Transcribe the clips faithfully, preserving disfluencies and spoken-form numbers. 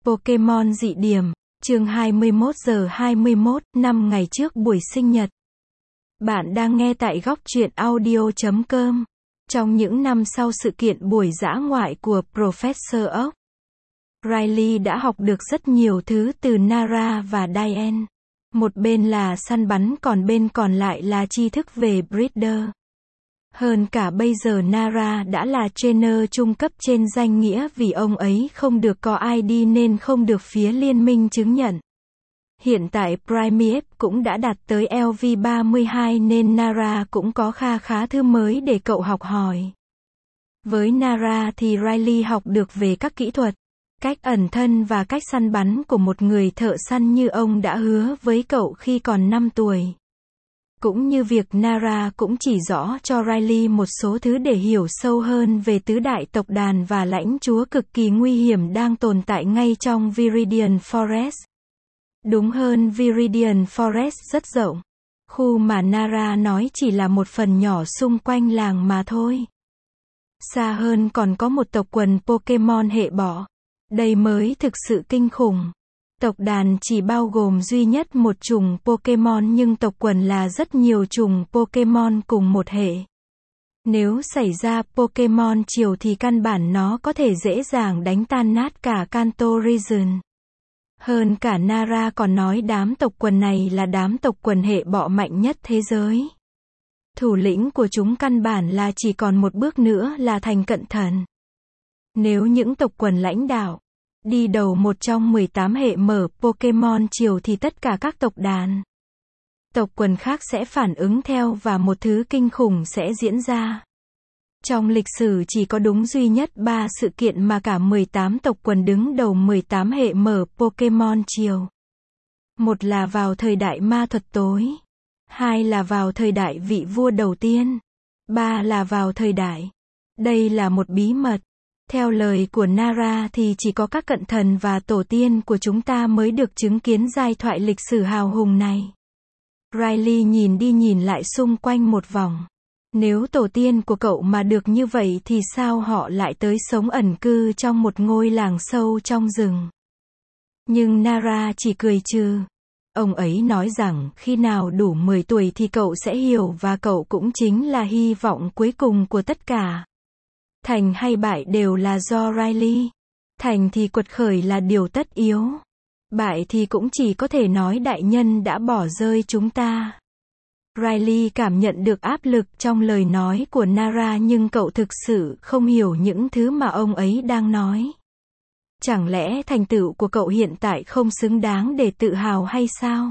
Pokemon dị điểm, chương hai mươi mốt giờ hai mươi mốt, năm ngày trước buổi sinh nhật. Bạn đang nghe tại góc truyện audio chấm com. Trong những năm sau sự kiện buổi dã ngoại của Professor Oak, Riley đã học được rất nhiều thứ từ Nara và Diane. Một bên là săn bắn còn bên còn lại là tri thức về Breeder. Hơn cả bây giờ Nara đã là trainer trung cấp trên danh nghĩa vì ông ấy không được có i đê nên không được phía liên minh chứng nhận. Hiện tại Primeape cũng đã đạt tới L V ba mươi hai nên Nara cũng có kha khá thứ mới để cậu học hỏi. Với Nara thì Riley học được về các kỹ thuật, cách ẩn thân và cách săn bắn của một người thợ săn như ông đã hứa với cậu khi còn năm tuổi. Cũng như việc Nara cũng chỉ rõ cho Riley một số thứ để hiểu sâu hơn về tứ đại tộc đàn và lãnh chúa cực kỳ nguy hiểm đang tồn tại ngay trong Viridian Forest. Đúng hơn, Viridian Forest rất rộng. Khu mà Nara nói chỉ là một phần nhỏ xung quanh làng mà thôi. Xa hơn còn có một tộc quần Pokemon hệ bọ. Đây mới thực sự kinh khủng. Tộc đàn chỉ bao gồm duy nhất một chủng Pokemon nhưng tộc quần là rất nhiều chủng Pokemon cùng một hệ. Nếu xảy ra Pokemon chiều thì căn bản nó có thể dễ dàng đánh tan nát cả Kanto Region. Hơn cả Nara còn nói đám tộc quần này là đám tộc quần hệ bọ mạnh nhất thế giới. Thủ lĩnh của chúng căn bản là chỉ còn một bước nữa là thành cận thần. Nếu những tộc quần lãnh đạo đi đầu một trong mười tám hệ mở Pokemon chiều thì tất cả các tộc đàn, tộc quần khác sẽ phản ứng theo và một thứ kinh khủng sẽ diễn ra. Trong lịch sử chỉ có đúng duy nhất ba sự kiện mà cả mười tám tộc quần đứng đầu mười tám hệ mở Pokemon chiều. Một là vào thời đại ma thuật tối. Hai là vào thời đại vị vua đầu tiên. Ba là vào thời đại. Đây là một bí mật. Theo lời của Nara thì chỉ có các cận thần và tổ tiên của chúng ta mới được chứng kiến giai thoại lịch sử hào hùng này. Riley nhìn đi nhìn lại xung quanh một vòng. Nếu tổ tiên của cậu mà được như vậy thì sao họ lại tới sống ẩn cư trong một ngôi làng sâu trong rừng? Nhưng Nara chỉ cười trừ. Ông ấy nói rằng khi nào đủ mười tuổi thì cậu sẽ hiểu và cậu cũng chính là hy vọng cuối cùng của tất cả. Thành hay bại đều là do Riley. Thành thì quật khởi là điều tất yếu. Bại thì cũng chỉ có thể nói đại nhân đã bỏ rơi chúng ta. Riley cảm nhận được áp lực trong lời nói của Nara nhưng cậu thực sự không hiểu những thứ mà ông ấy đang nói. Chẳng lẽ thành tựu của cậu hiện tại không xứng đáng để tự hào hay sao?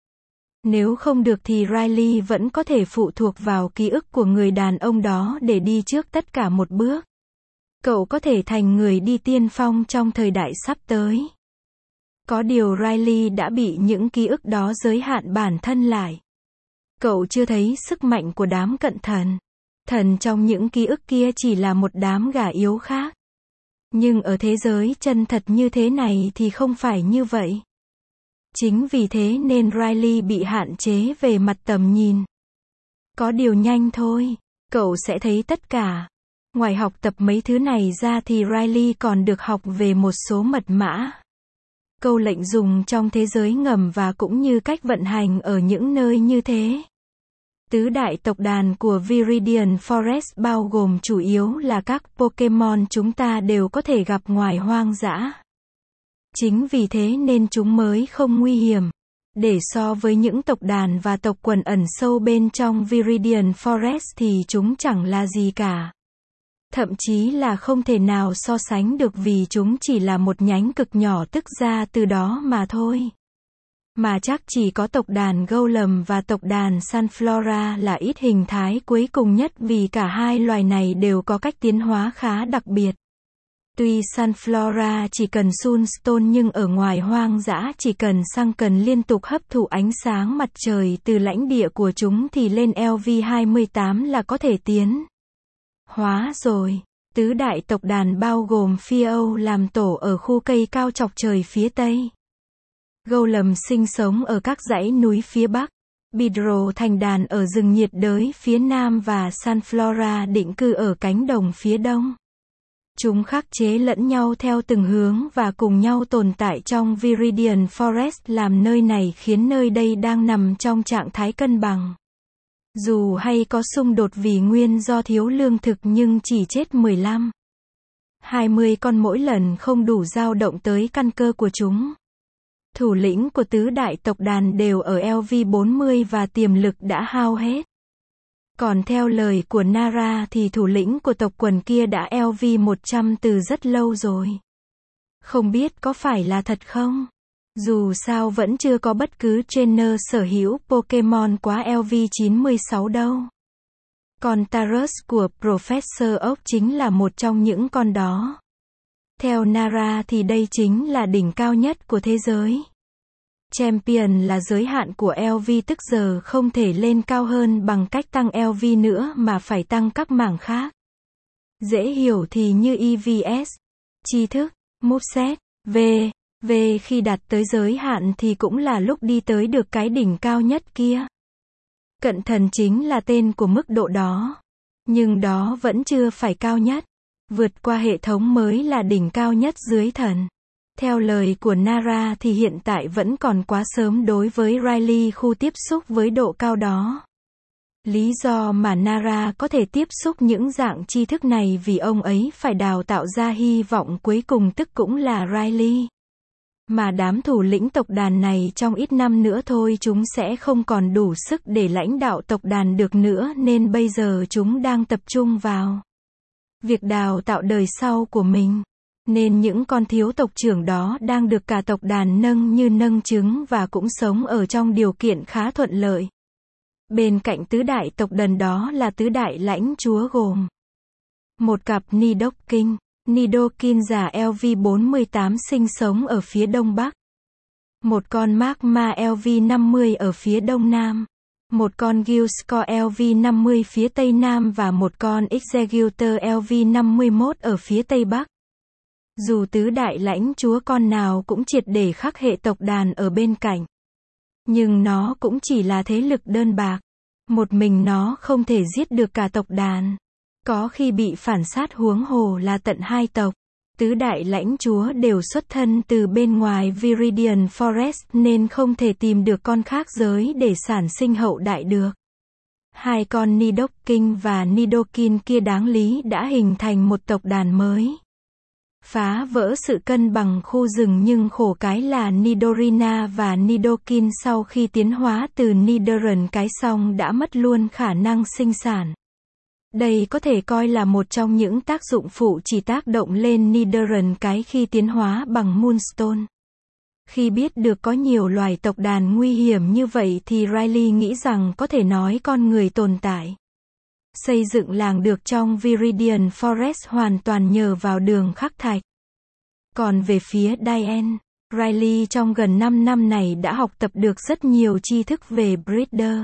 Nếu không được thì Riley vẫn có thể phụ thuộc vào ký ức của người đàn ông đó để đi trước tất cả một bước. Cậu có thể thành người đi tiên phong trong thời đại sắp tới. Có điều Riley đã bị những ký ức đó giới hạn bản thân lại. Cậu chưa thấy sức mạnh của đám cận thần. Thần trong những ký ức kia chỉ là một đám gà yếu khác. Nhưng ở thế giới chân thật như thế này thì không phải như vậy. Chính vì thế nên Riley bị hạn chế về mặt tầm nhìn. Có điều nhanh thôi, cậu sẽ thấy tất cả. Ngoài học tập mấy thứ này ra thì Riley còn được học về một số mật mã, câu lệnh dùng trong thế giới ngầm và cũng như cách vận hành ở những nơi như thế. Tứ đại tộc đàn của Viridian Forest bao gồm chủ yếu là các Pokemon chúng ta đều có thể gặp ngoài hoang dã. Chính vì thế nên chúng mới không nguy hiểm. Để so với những tộc đàn và tộc quần ẩn sâu bên trong Viridian Forest thì chúng chẳng là gì cả. Thậm chí là không thể nào so sánh được vì chúng chỉ là một nhánh cực nhỏ tức ra từ đó mà thôi. Mà chắc chỉ có tộc đàn Golem và tộc đàn Sunflora là ít hình thái cuối cùng nhất vì cả hai loài này đều có cách tiến hóa khá đặc biệt. Tuy Sunflora chỉ cần Sunstone nhưng ở ngoài hoang dã chỉ cần xăng cần liên tục hấp thụ ánh sáng mặt trời từ lãnh địa của chúng thì lên L V hai mươi tám là có thể tiến hóa rồi. Tứ đại tộc đàn bao gồm Phio làm tổ ở khu cây cao chọc trời phía tây. Golem sinh sống ở các dãy núi phía bắc. Beedrill thành đàn ở rừng nhiệt đới phía nam và Sunflora định cư ở cánh đồng phía đông. Chúng khắc chế lẫn nhau theo từng hướng và cùng nhau tồn tại trong Viridian Forest làm nơi này khiến nơi đây đang nằm trong trạng thái cân bằng. Dù hay có xung đột vì nguyên do thiếu lương thực nhưng chỉ chết mười lăm, hai mươi con mỗi lần không đủ dao động tới căn cơ của chúng. Thủ lĩnh của tứ đại tộc đàn đều ở L V bốn mươi và tiềm lực đã hao hết. Còn theo lời của Nara thì thủ lĩnh của tộc quần kia đã L V một trăm từ rất lâu rồi. Không biết có phải là thật không? Dù sao vẫn chưa có bất cứ trainer sở hữu Pokemon quá L V chín mươi sáu đâu. Con Tauros của Professor Oak chính là một trong những con đó. Theo Nara thì đây chính là đỉnh cao nhất của thế giới. Champion là giới hạn của L V, tức giờ không thể lên cao hơn bằng cách tăng L V nữa mà phải tăng các mảng khác. Dễ hiểu thì như E V S, tri thức, moveset, V, V khi đạt tới giới hạn thì cũng là lúc đi tới được cái đỉnh cao nhất kia. Cận thần chính là tên của mức độ đó. Nhưng đó vẫn chưa phải cao nhất. Vượt qua hệ thống mới là đỉnh cao nhất dưới thần. Theo lời của Nara thì hiện tại vẫn còn quá sớm đối với Riley khu tiếp xúc với độ cao đó. Lý do mà Nara có thể tiếp xúc những dạng tri thức này vì ông ấy phải đào tạo ra hy vọng cuối cùng, tức cũng là Riley. Mà đám thủ lĩnh tộc đàn này trong ít năm nữa thôi chúng sẽ không còn đủ sức để lãnh đạo tộc đàn được nữa, nên bây giờ chúng đang tập trung vào việc đào tạo đời sau của mình. Nên những con thiếu tộc trưởng đó đang được cả tộc đàn nâng như nâng trứng và cũng sống ở trong điều kiện khá thuận lợi. Bên cạnh tứ đại tộc đàn đó là tứ đại lãnh chúa gồm một cặp Nidoking, Nidoking già L V bốn mươi tám sinh sống ở phía đông bắc. Một con Magma L V năm mươi ở phía đông nam. Một con Gilscore L V năm mươi phía tây nam và một con Executor L V năm mươi mốt ở phía tây bắc. Dù tứ đại lãnh chúa con nào cũng triệt để khắc hệ tộc đàn ở bên cạnh. Nhưng nó cũng chỉ là thế lực đơn bạc. Một mình nó không thể giết được cả tộc đàn. Có khi bị phản sát, huống hồ là tận hai tộc. Tứ đại lãnh chúa đều xuất thân từ bên ngoài Viridian Forest nên không thể tìm được con khác giới để sản sinh hậu đại được. Hai con Nidoking và Nidoking kia đáng lý đã hình thành một tộc đàn mới. Phá vỡ sự cân bằng khu rừng, nhưng khổ cái là Nidorina và Nidoking sau khi tiến hóa từ Nidoran cái xong đã mất luôn khả năng sinh sản. Đây có thể coi là một trong những tác dụng phụ chỉ tác động lên Nidoran cái khi tiến hóa bằng Moonstone. Khi biết được có nhiều loài tộc đàn nguy hiểm như vậy thì Riley nghĩ rằng có thể nói con người tồn tại. Xây dựng làng được trong Viridian Forest hoàn toàn nhờ vào đường khắc thạch. Còn về phía Diane, Riley trong gần năm năm này đã học tập được rất nhiều tri thức về Breeder.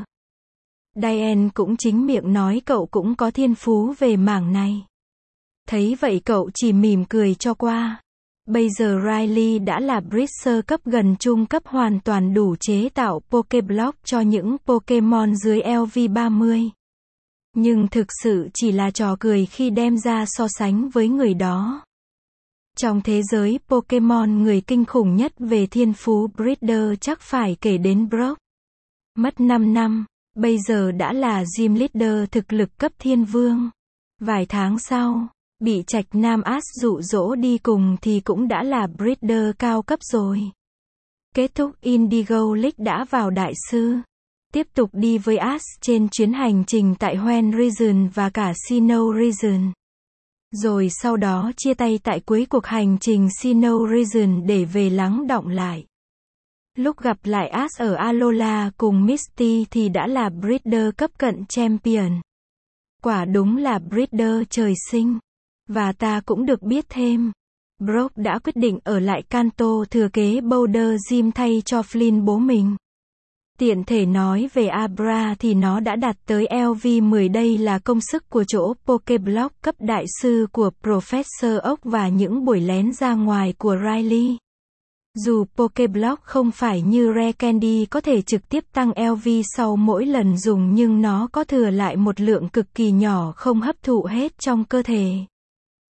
Diane cũng chính miệng nói cậu cũng có thiên phú về mảng này. Thấy vậy cậu chỉ mỉm cười cho qua. Bây giờ Riley đã là Breeder cấp gần trung cấp, hoàn toàn đủ chế tạo Pokéblock cho những Pokemon dưới L V ba mươi. Nhưng thực sự chỉ là trò cười khi đem ra so sánh với người đó. Trong thế giới Pokemon, người kinh khủng nhất về thiên phú Breeder chắc phải kể đến Brock. Mất năm năm, bây giờ đã là Gym Leader thực lực cấp thiên vương. Vài tháng sau, bị Trạch Nam Ash dụ dỗ đi cùng thì cũng đã là Breeder cao cấp rồi. Kết thúc Indigo League đã vào đại sư. Tiếp tục đi với Ash trên chuyến hành trình tại Hoenn Region và cả Sinnoh Region. Rồi sau đó chia tay tại cuối cuộc hành trình Sinnoh Region để về lắng đọng lại. Lúc gặp lại Ash ở Alola cùng Misty thì đã là Breeder cấp cận Champion. Quả đúng là Breeder trời sinh. Và ta cũng được biết thêm, Brock đã quyết định ở lại Kanto thừa kế Boulder Gym thay cho Flynn bố mình. Tiện thể nói về Abra thì nó đã đạt tới L V mười, đây là công sức của chỗ Pokéblock cấp đại sư của Professor Oak và những buổi lén ra ngoài của Riley. Dù Pokéblock không phải như Rare Candy có thể trực tiếp tăng L V sau mỗi lần dùng, nhưng nó có thừa lại một lượng cực kỳ nhỏ không hấp thụ hết trong cơ thể.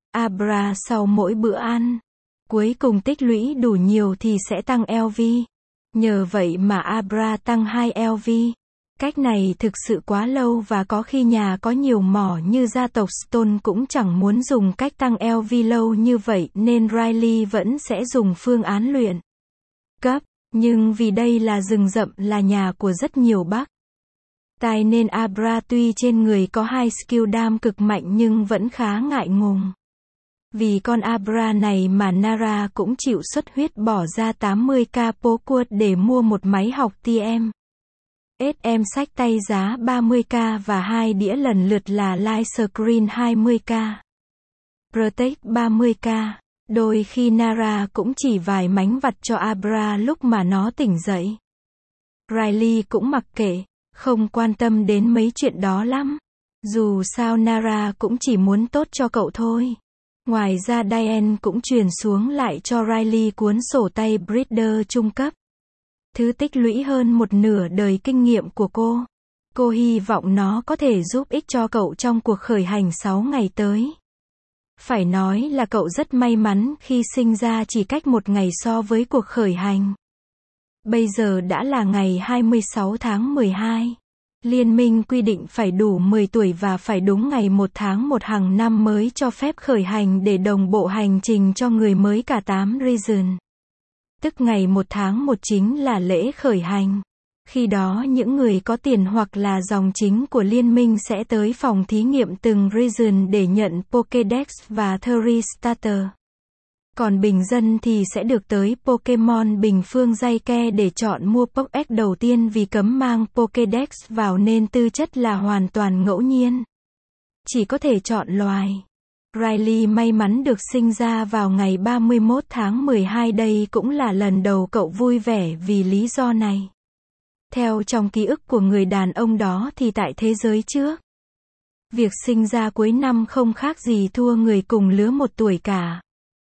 Abra sau mỗi bữa ăn. Cuối cùng tích lũy đủ nhiều thì sẽ tăng lờ vê. Nhờ vậy mà Abra tăng hai lờ vê. Cách này thực sự quá lâu và có khi nhà có nhiều mỏ như gia tộc Stone cũng chẳng muốn dùng cách tăng lờ vê lâu như vậy nên Riley vẫn sẽ dùng phương án luyện cấp. Nhưng vì đây là rừng rậm là nhà của rất nhiều bug. Tai nên Abra tuy trên người có hai skill đam cực mạnh nhưng vẫn khá ngại ngùng. Vì con Abra này mà Nara cũng chịu xuất huyết bỏ ra tám mươi k Poquad để mua một máy học tê em. ét em xách tay giá ba mươi k và hai đĩa lần lượt là Light Screen hai mươi k, Protect ba mươi k. Đôi khi Nara cũng chỉ vài mánh vặt cho Abra lúc mà nó tỉnh dậy. Riley cũng mặc kệ, không quan tâm đến mấy chuyện đó lắm. Dù sao Nara cũng chỉ muốn tốt cho cậu thôi. Ngoài ra Diane cũng truyền xuống lại cho Riley cuốn sổ tay Breeder trung cấp. Thứ tích lũy hơn một nửa đời kinh nghiệm của cô. Cô hy vọng nó có thể giúp ích cho cậu trong cuộc khởi hành sáu ngày tới. Phải nói là cậu rất may mắn khi sinh ra chỉ cách một ngày so với cuộc khởi hành. Bây giờ đã là ngày hai mươi sáu tháng mười hai. Liên minh quy định phải đủ mười tuổi và phải đúng ngày một tháng một hàng năm mới cho phép khởi hành để đồng bộ hành trình cho người mới cả tám region. Tức ngày một tháng một chính là lễ khởi hành. Khi đó những người có tiền hoặc là dòng chính của liên minh sẽ tới phòng thí nghiệm từng region để nhận Pokédex và Theory Starter. Còn bình dân thì sẽ được tới Pokemon Bình Phương Dayke để chọn mua Pokédex đầu tiên vì cấm mang Pokédex vào nên tư chất là hoàn toàn ngẫu nhiên. Chỉ có thể chọn loài. Riley may mắn được sinh ra vào ngày ba mươi mốt tháng mười hai, đây cũng là lần đầu cậu vui vẻ vì lý do này. Theo trong ký ức của người đàn ông đó thì tại thế giới trước, việc sinh ra cuối năm không khác gì thua người cùng lứa một tuổi cả.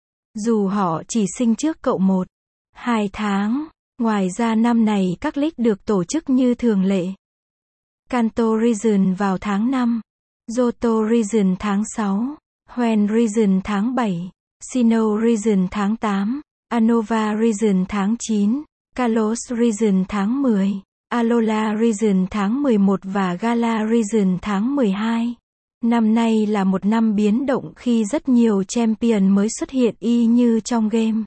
Dù họ chỉ sinh trước cậu một, hai tháng. Ngoài ra năm này các league được tổ chức như thường lệ. Kanto Region vào tháng năm, Johto Region tháng sáu, Hoenn Region tháng bảy, Sinnoh Region tháng tám, Unova Region tháng chín, Kalos Region tháng mười, Alola Region tháng mười một và Gala Region tháng mười hai. Năm nay là một năm biến động khi rất nhiều champion mới xuất hiện y như trong game.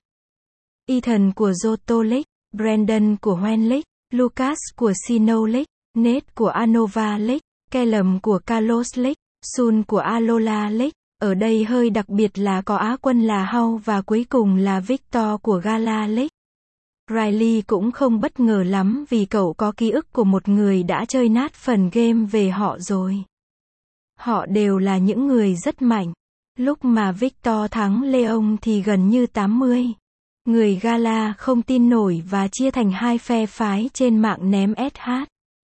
Ethan của Johto League, Brandon của Hoenn League, Lucas của Sinnoh League, Nate của Unova League, Callum của Kalos League, Sun của Alola League. Ở đây hơi đặc biệt là có Á quân là Hau và cuối cùng là Victor của Gala League. Riley cũng không bất ngờ lắm vì cậu có ký ức của một người đã chơi nát phần game về họ rồi. Họ đều là những người rất mạnh. Lúc mà Victor thắng Leon thì gần như tám mươi. Người Gala không tin nổi và chia thành hai phe phái trên mạng ném ét hát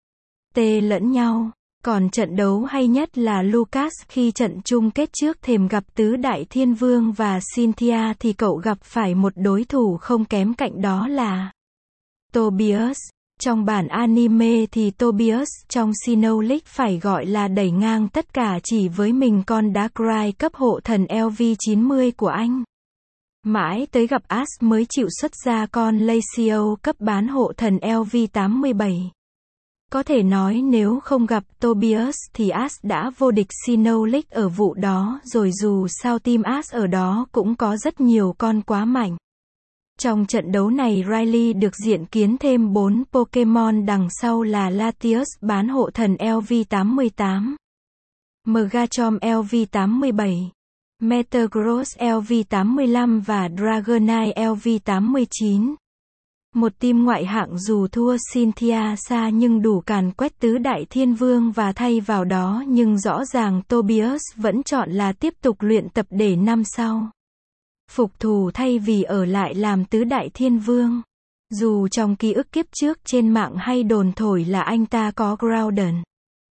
tê lẫn nhau. Còn trận đấu hay nhất là Lucas khi trận chung kết trước thềm gặp Tứ Đại Thiên Vương và Cynthia thì cậu gặp phải một đối thủ không kém cạnh đó là Tobias. Trong bản anime thì Tobias trong Sinnoh League phải gọi là đẩy ngang tất cả chỉ với mình con Darkrai cấp hộ thần lờ vê chín mươi của anh. Mãi tới gặp Ash mới chịu xuất ra con Lacio cấp bán hộ thần lờ vê tám mươi bảy. Có thể nói nếu không gặp Tobias thì Ash đã vô địch Sinnoh League ở vụ đó rồi, dù sao team Ash ở đó cũng có rất nhiều con quá mạnh. Trong trận đấu này Riley được diện kiến thêm bốn Pokemon đằng sau là Latios bán hộ thần lờ vê tám mươi tám, Megachomp lờ vê tám mươi bảy, Metagross lờ vê tám mươi lăm và Dragonite lờ vê tám mươi chín. Một team ngoại hạng dù thua Cynthia xa nhưng đủ càn quét Tứ Đại Thiên Vương và thay vào đó, nhưng rõ ràng Tobias vẫn chọn là tiếp tục luyện tập để năm sau phục thù thay vì ở lại làm Tứ Đại Thiên Vương. Dù trong ký ức kiếp trước trên mạng hay đồn thổi là anh ta có Groudon,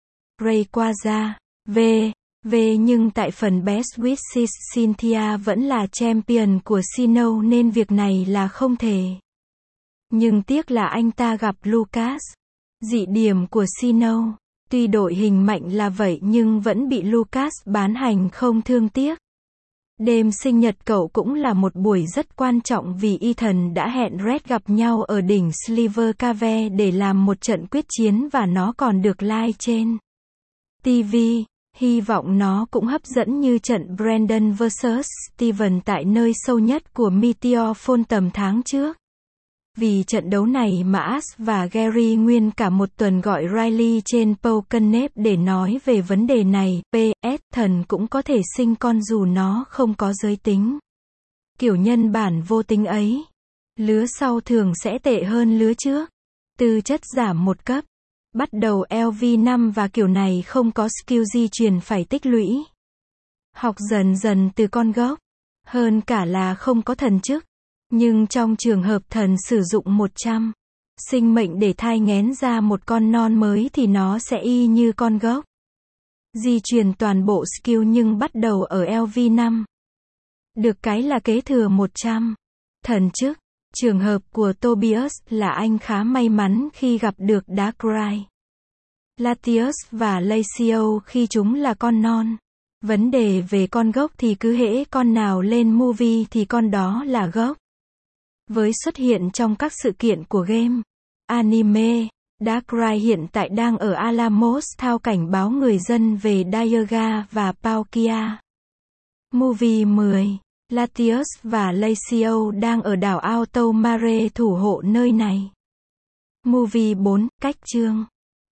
Rayquaza, V, V nhưng tại phần Best Wishes Cynthia vẫn là champion của Sinnoh nên việc này là không thể. Nhưng tiếc là anh ta gặp Lucas, dị điểm của Sinnoh. Tuy đội hình mạnh là vậy nhưng vẫn bị Lucas bán hành không thương tiếc. Đêm sinh nhật cậu cũng là một buổi rất quan trọng vì Ethan đã hẹn Red gặp nhau ở đỉnh Sliver Cave để làm một trận quyết chiến và nó còn được live trên ti vi. Hy vọng nó cũng hấp dẫn như trận Brandon versus Steven tại nơi sâu nhất của Meteor Fall tầm tháng trước. Vì trận đấu này mà Ash và Gary nguyên cả một tuần gọi Riley trên PokerNet để nói về vấn đề này. pê ét Thần cũng có thể sinh con dù nó không có giới tính. Kiểu nhân bản vô tính ấy. Lứa sau thường sẽ tệ hơn lứa trước. Tư chất giảm một cấp. Bắt đầu L V năm và kiểu này không có skill di truyền phải tích lũy. Học dần dần từ con gốc. Hơn cả là không có thần chức. Nhưng trong trường hợp thần sử dụng một trăm sinh mệnh để thai nghén ra một con non mới thì nó sẽ y như con gốc. Di truyền toàn bộ skill nhưng bắt đầu ở L V năm. Được cái là kế thừa một trăm thần chức. Trường hợp của Tobias là anh khá may mắn khi gặp được Darkrai, Latios và Lacio khi chúng là con non. Vấn đề về con gốc thì cứ hễ con nào lên movie thì con đó là gốc. Với xuất hiện trong các sự kiện của game, anime, Darkrai hiện tại đang ở Alamos thao cảnh báo người dân về Dialga và Palkia. Movie mười, Latios và Lacio đang ở đảo Alto Mare thủ hộ nơi này. Movie bốn, cách chương